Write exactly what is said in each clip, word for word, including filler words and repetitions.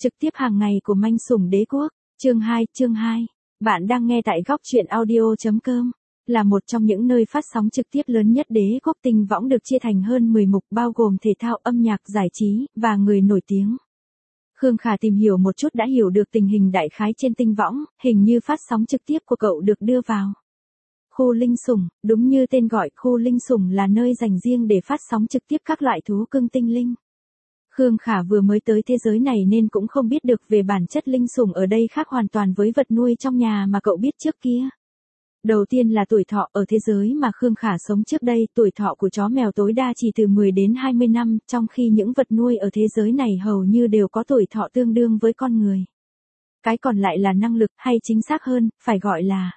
Trực tiếp hàng ngày của Manh Sủng Đế Quốc, chương hai, chương hai. Bạn đang nghe tại góc truyện audio chấm com, là một trong những nơi phát sóng trực tiếp lớn nhất Đế Quốc Tinh Võng, được chia thành hơn mười mục bao gồm thể thao, âm nhạc, giải trí và người nổi tiếng. Khương Khả tìm hiểu một chút đã hiểu được tình hình đại khái trên Tinh Võng, hình như phát sóng trực tiếp của cậu được đưa vào khu linh sủng, đúng như tên gọi, khu linh sủng là nơi dành riêng để phát sóng trực tiếp các loại thú cưng tinh linh. Khương Khả vừa mới tới thế giới này nên cũng không biết được về bản chất linh sủng ở đây khác hoàn toàn với vật nuôi trong nhà mà cậu biết trước kia. Đầu tiên là tuổi thọ, ở thế giới mà Khương Khả sống trước đây, tuổi thọ của chó mèo tối đa chỉ từ mười đến hai mươi năm, trong khi những vật nuôi ở thế giới này hầu như đều có tuổi thọ tương đương với con người. Cái còn lại là năng lực, hay chính xác hơn, phải gọi là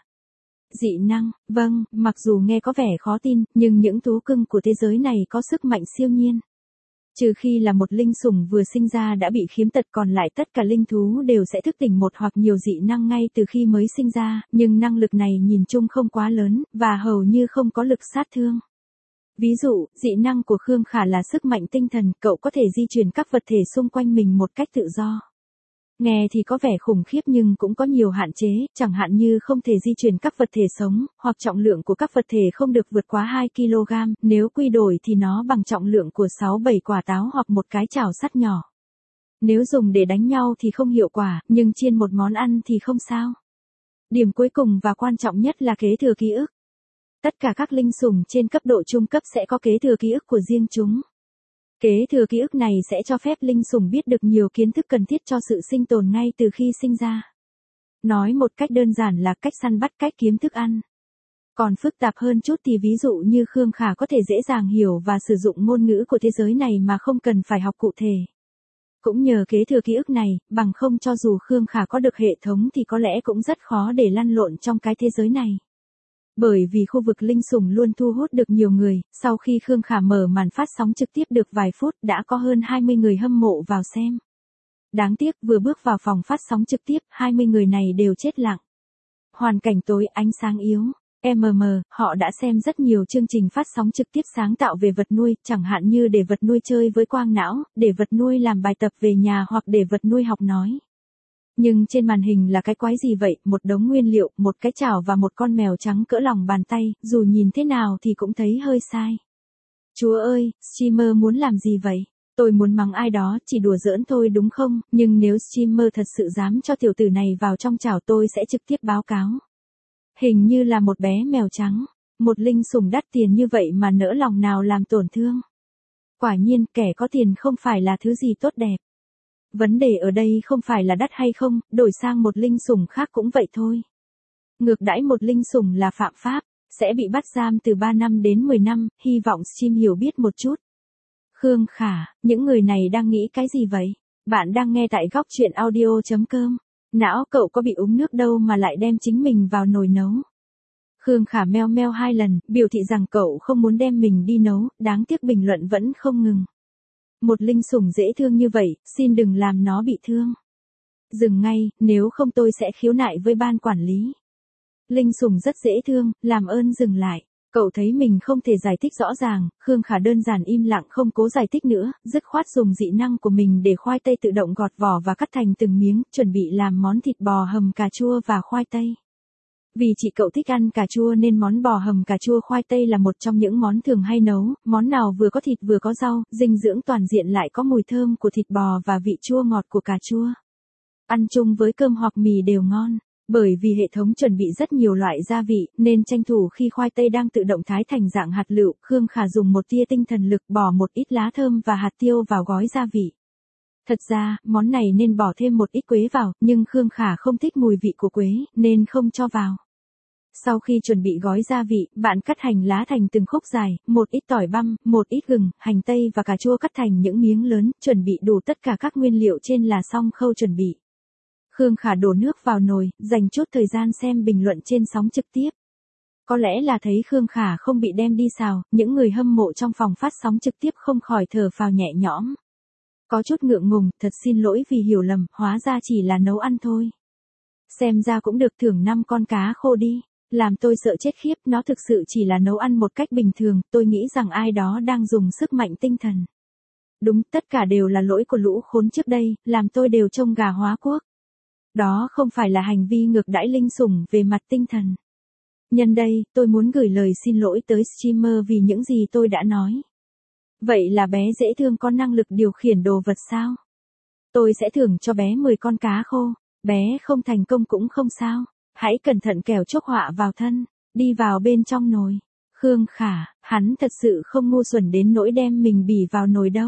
dị năng. Vâng, mặc dù nghe có vẻ khó tin, nhưng những thú cưng của thế giới này có sức mạnh siêu nhiên. Trừ khi là một linh sủng vừa sinh ra đã bị khiếm tật, còn lại tất cả linh thú đều sẽ thức tỉnh một hoặc nhiều dị năng ngay từ khi mới sinh ra, nhưng năng lực này nhìn chung không quá lớn, và hầu như không có lực sát thương. Ví dụ, dị năng của Khương Khả là sức mạnh tinh thần, cậu có thể di chuyển các vật thể xung quanh mình một cách tự do. Nghe thì có vẻ khủng khiếp nhưng cũng có nhiều hạn chế, chẳng hạn như không thể di chuyển các vật thể sống, hoặc trọng lượng của các vật thể không được vượt quá hai ki lô gam, nếu quy đổi thì nó bằng trọng lượng của sáu bảy quả táo hoặc một cái chảo sắt nhỏ. Nếu dùng để đánh nhau thì không hiệu quả, nhưng chiên một món ăn thì không sao. Điểm cuối cùng và quan trọng nhất là kế thừa ký ức. Tất cả các linh sủng trên cấp độ trung cấp sẽ có kế thừa ký ức của riêng chúng. Kế thừa ký ức này sẽ cho phép linh sủng biết được nhiều kiến thức cần thiết cho sự sinh tồn ngay từ khi sinh ra. Nói một cách đơn giản là cách săn bắt, cách kiếm thức ăn. Còn phức tạp hơn chút thì ví dụ như Khương Khả có thể dễ dàng hiểu và sử dụng ngôn ngữ của thế giới này mà không cần phải học cụ thể. Cũng nhờ kế thừa ký ức này, bằng không cho dù Khương Khả có được hệ thống thì có lẽ cũng rất khó để lăn lộn trong cái thế giới này. Bởi vì khu vực linh sủng luôn thu hút được nhiều người, sau khi Khương Khả mở màn phát sóng trực tiếp được vài phút đã có hơn hai mươi người hâm mộ vào xem. Đáng tiếc vừa bước vào phòng phát sóng trực tiếp, hai mươi người này đều chết lặng. Hoàn cảnh tối, ánh sáng yếu, em em, họ đã xem rất nhiều chương trình phát sóng trực tiếp sáng tạo về vật nuôi, chẳng hạn như để vật nuôi chơi với quang não, để vật nuôi làm bài tập về nhà hoặc để vật nuôi học nói. Nhưng trên màn hình là cái quái gì vậy, một đống nguyên liệu, một cái chảo và một con mèo trắng cỡ lòng bàn tay, dù nhìn thế nào thì cũng thấy hơi sai. Chúa ơi, streamer muốn làm gì vậy? Tôi muốn mắng ai đó, chỉ đùa giỡn thôi đúng không, nhưng nếu streamer thật sự dám cho tiểu tử này vào trong chảo tôi sẽ trực tiếp báo cáo. Hình như là một bé mèo trắng, một linh sủng đắt tiền như vậy mà nỡ lòng nào làm tổn thương. Quả nhiên, kẻ có tiền không phải là thứ gì tốt đẹp. Vấn đề ở đây không phải là đắt hay không, đổi sang một linh sủng khác cũng vậy thôi. Ngược đãi một linh sủng là phạm pháp, sẽ bị bắt giam từ ba năm đến mười năm, hy vọng stream hiểu biết một chút. Khương Khả, những người này đang nghĩ cái gì vậy? Bạn đang nghe tại góc truyện audio chấm com. Não cậu có bị uống nước đâu mà lại đem chính mình vào nồi nấu. Khương Khả meo meo hai lần, biểu thị rằng cậu không muốn đem mình đi nấu, đáng tiếc bình luận vẫn không ngừng. Một linh sủng dễ thương như vậy, xin đừng làm nó bị thương. Dừng ngay, nếu không tôi sẽ khiếu nại với ban quản lý. Linh sủng rất dễ thương, làm ơn dừng lại. Cậu thấy mình không thể giải thích rõ ràng, Khương Khả đơn giản im lặng không cố giải thích nữa, dứt khoát dùng dị năng của mình để khoai tây tự động gọt vỏ và cắt thành từng miếng, chuẩn bị làm món thịt bò hầm cà chua và khoai tây. Vì chị cậu thích ăn cà chua nên món bò hầm cà chua khoai tây là một trong những món thường hay nấu, món nào vừa có thịt vừa có rau, dinh dưỡng toàn diện lại có mùi thơm của thịt bò và vị chua ngọt của cà chua. Ăn chung với cơm hoặc mì đều ngon, bởi vì hệ thống chuẩn bị rất nhiều loại gia vị, nên tranh thủ khi khoai tây đang tự động thái thành dạng hạt lựu, Khương Khả dùng một tia tinh thần lực bỏ một ít lá thơm và hạt tiêu vào gói gia vị. Thật ra, món này nên bỏ thêm một ít quế vào, nhưng Khương Khả không thích mùi vị của quế, nên không cho vào. Sau khi chuẩn bị gói gia vị, bạn cắt hành lá thành từng khúc dài, một ít tỏi băm, một ít gừng, hành tây và cà chua cắt thành những miếng lớn, chuẩn bị đủ tất cả các nguyên liệu trên là xong khâu chuẩn bị. Khương Khả đổ nước vào nồi, dành chút thời gian xem bình luận trên sóng trực tiếp. Có lẽ là thấy Khương Khả không bị đem đi xào, những người hâm mộ trong phòng phát sóng trực tiếp không khỏi thở phào nhẹ nhõm. Có chút ngượng ngùng, thật xin lỗi vì hiểu lầm, hóa ra chỉ là nấu ăn thôi. Xem ra cũng được thưởng năm con cá khô đi. Làm tôi sợ chết khiếp, nó thực sự chỉ là nấu ăn một cách bình thường, tôi nghĩ rằng ai đó đang dùng sức mạnh tinh thần Đúng, tất cả đều là lỗi của lũ khốn trước đây, làm tôi đều trông gà hóa quốc. Đó không phải là hành vi ngược đãi linh sủng về mặt tinh thần. Nhân đây, tôi muốn gửi lời xin lỗi tới streamer vì những gì tôi đã nói. Vậy là bé dễ thương có năng lực điều khiển đồ vật sao? Tôi sẽ thưởng cho bé mười con cá khô. Bé không thành công cũng không sao. Hãy cẩn thận kẻo chuốc họa vào thân. Đi vào bên trong nồi. Khương Khả, hắn thật sự không ngu xuẩn đến nỗi đem mình bỉ vào nồi đâu.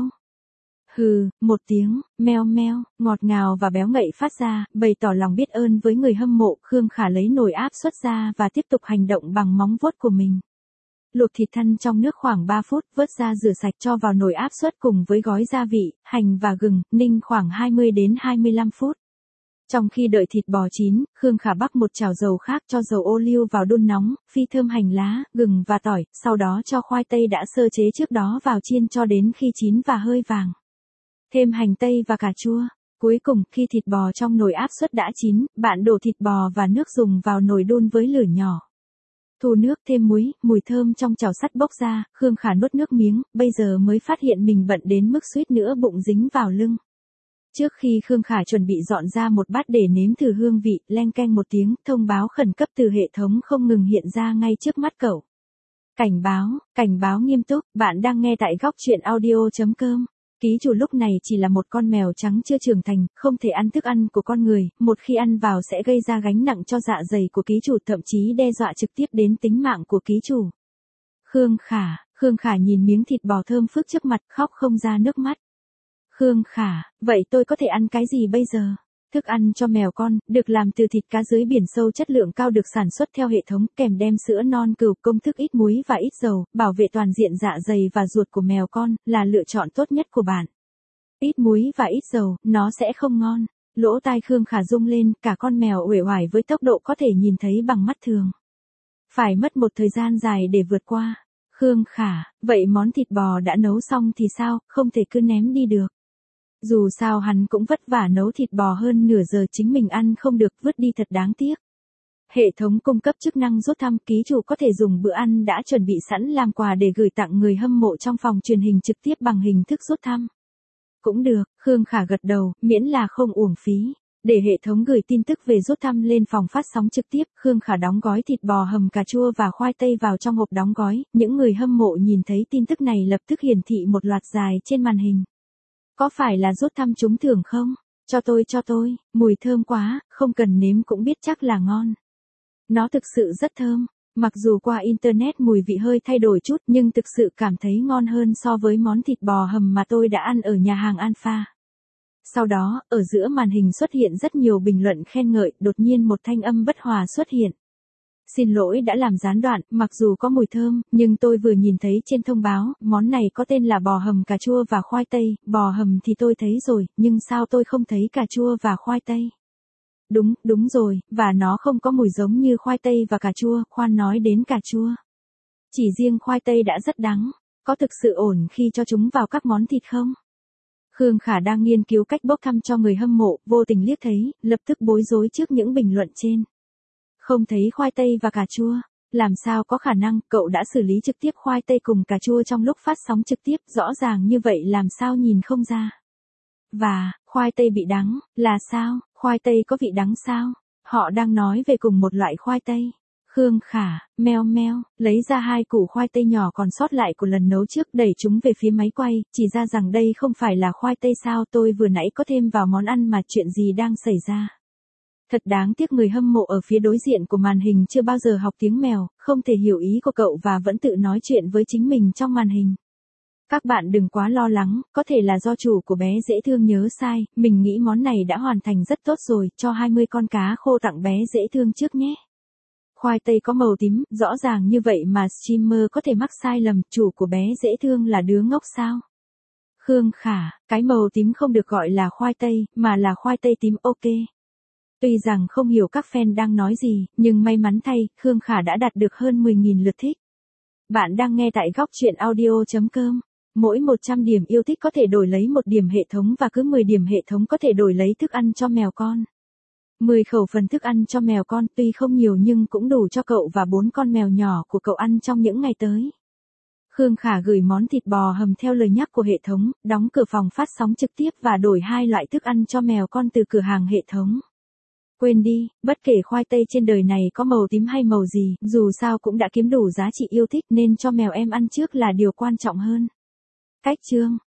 Hừ, một tiếng, meo meo, ngọt ngào và béo ngậy phát ra, bày tỏ lòng biết ơn với người hâm mộ. Khương Khả lấy nồi áp suất ra và tiếp tục hành động bằng móng vuốt của mình. Luộc thịt thăn trong nước khoảng ba phút, vớt ra rửa sạch cho vào nồi áp suất cùng với gói gia vị, hành và gừng, ninh khoảng hai mươi đến hai mươi lăm phút. Trong khi đợi thịt bò chín, Khương Khả bắc một chảo dầu khác cho dầu ô liu vào đun nóng, phi thơm hành lá, gừng và tỏi, sau đó cho khoai tây đã sơ chế trước đó vào chiên cho đến khi chín và hơi vàng. Thêm hành tây và cà chua. Cuối cùng, khi thịt bò trong nồi áp suất đã chín, bạn đổ thịt bò và nước dùng vào nồi đun với lửa nhỏ. Thu nước thêm muối, mùi thơm trong chảo sắt bốc ra, Khương Khả nuốt nước miếng, bây giờ mới phát hiện mình bận đến mức suýt nữa bụng dính vào lưng. Trước khi Khương Khả chuẩn bị dọn ra một bát để nếm thử hương vị, leng keng một tiếng, thông báo khẩn cấp từ hệ thống không ngừng hiện ra ngay trước mắt cậu. Cảnh báo, cảnh báo nghiêm túc, bạn đang nghe tại góc truyện audio chấm com. Ký chủ lúc này chỉ là một con mèo trắng chưa trưởng thành, không thể ăn thức ăn của con người, một khi ăn vào sẽ gây ra gánh nặng cho dạ dày của ký chủ, thậm chí đe dọa trực tiếp đến tính mạng của ký chủ. Khương Khả, Khương Khả nhìn miếng thịt bò thơm phức trước mặt, khóc không ra nước mắt. Khương Khả, vậy tôi có thể ăn cái gì bây giờ? Thức ăn cho mèo con, được làm từ thịt cá dưới biển sâu chất lượng cao được sản xuất theo hệ thống, kèm đem sữa non cừu, công thức ít muối và ít dầu, bảo vệ toàn diện dạ dày và ruột của mèo con, là lựa chọn tốt nhất của bạn. Ít muối và ít dầu, nó sẽ không ngon. Lỗ tai Khương Khả rung lên, cả con mèo uể oải với tốc độ có thể nhìn thấy bằng mắt thường. Phải mất một thời gian dài để vượt qua. Khương Khả, vậy món thịt bò đã nấu xong thì sao, không thể cứ ném đi được. Dù sao hắn cũng vất vả nấu thịt bò hơn nửa giờ, chính mình ăn không được, vứt đi thật đáng tiếc. Hệ thống cung cấp chức năng rút thăm, ký chủ có thể dùng bữa ăn đã chuẩn bị sẵn làm quà để gửi tặng người hâm mộ trong phòng truyền hình trực tiếp bằng hình thức rút thăm. Cũng được, Khương Khả gật đầu, miễn là không uổng phí. Để hệ thống gửi tin tức về rút thăm lên phòng phát sóng trực tiếp, Khương Khả đóng gói thịt bò hầm cà chua và khoai tây vào trong hộp đóng gói. Những người hâm mộ nhìn thấy tin tức này lập tức hiển thị một loạt dài trên màn hình. Có phải là rút thăm trúng thưởng không? Cho tôi cho tôi, mùi thơm quá, không cần nếm cũng biết chắc là ngon. Nó thực sự rất thơm, mặc dù qua internet mùi vị hơi thay đổi chút nhưng thực sự cảm thấy ngon hơn so với món thịt bò hầm mà tôi đã ăn ở nhà hàng Alpha. Sau đó, ở giữa màn hình xuất hiện rất nhiều bình luận khen ngợi, đột nhiên một thanh âm bất hòa xuất hiện. Xin lỗi đã làm gián đoạn, mặc dù có mùi thơm, nhưng tôi vừa nhìn thấy trên thông báo, món này có tên là bò hầm cà chua và khoai tây, bò hầm thì tôi thấy rồi, nhưng sao tôi không thấy cà chua và khoai tây? Đúng, đúng rồi, và nó không có mùi giống như khoai tây và cà chua, khoan nói đến cà chua. Chỉ riêng khoai tây đã rất đắng, có thực sự ổn khi cho chúng vào các món thịt không? Khương Khả đang nghiên cứu cách bốc thăm cho người hâm mộ, vô tình liếc thấy, lập tức bối rối trước những bình luận trên. Không thấy khoai tây và cà chua, làm sao có khả năng, cậu đã xử lý trực tiếp khoai tây cùng cà chua trong lúc phát sóng trực tiếp, rõ ràng như vậy làm sao nhìn không ra. Và, khoai tây bị đắng, là sao, khoai tây có vị đắng sao? Họ đang nói về cùng một loại khoai tây. Khương Khả, meo meo, lấy ra hai củ khoai tây nhỏ còn sót lại của lần nấu trước, đẩy chúng về phía máy quay, chỉ ra rằng đây không phải là khoai tây sao, tôi vừa nãy có thêm vào món ăn mà, chuyện gì đang xảy ra. Thật đáng tiếc người hâm mộ ở phía đối diện của màn hình chưa bao giờ học tiếng mèo, không thể hiểu ý của cậu và vẫn tự nói chuyện với chính mình trong màn hình. Các bạn đừng quá lo lắng, có thể là do chủ của bé dễ thương nhớ sai, mình nghĩ món này đã hoàn thành rất tốt rồi, cho hai mươi con cá khô tặng bé dễ thương trước nhé. Khoai tây có màu tím, rõ ràng như vậy mà streamer có thể mắc sai lầm, chủ của bé dễ thương là đứa ngốc sao? Khương Khả, cái màu tím không được gọi là khoai tây, mà là khoai tây tím, ok. Tuy rằng không hiểu các fan đang nói gì, nhưng may mắn thay, Khương Khả đã đạt được hơn mười nghìn lượt thích. Bạn đang nghe tại góc truyện audio chấm com. Mỗi một trăm điểm yêu thích có thể đổi lấy một điểm hệ thống và cứ mười điểm hệ thống có thể đổi lấy thức ăn cho mèo con. mười khẩu phần thức ăn cho mèo con tuy không nhiều nhưng cũng đủ cho cậu và bốn con mèo nhỏ của cậu ăn trong những ngày tới. Khương Khả gửi món thịt bò hầm theo lời nhắc của hệ thống, đóng cửa phòng phát sóng trực tiếp và đổi hai loại thức ăn cho mèo con từ cửa hàng hệ thống. Quên đi, bất kể khoai tây trên đời này có màu tím hay màu gì, dù sao cũng đã kiếm đủ giá trị yêu thích nên cho mèo em ăn trước là điều quan trọng hơn. Cách chương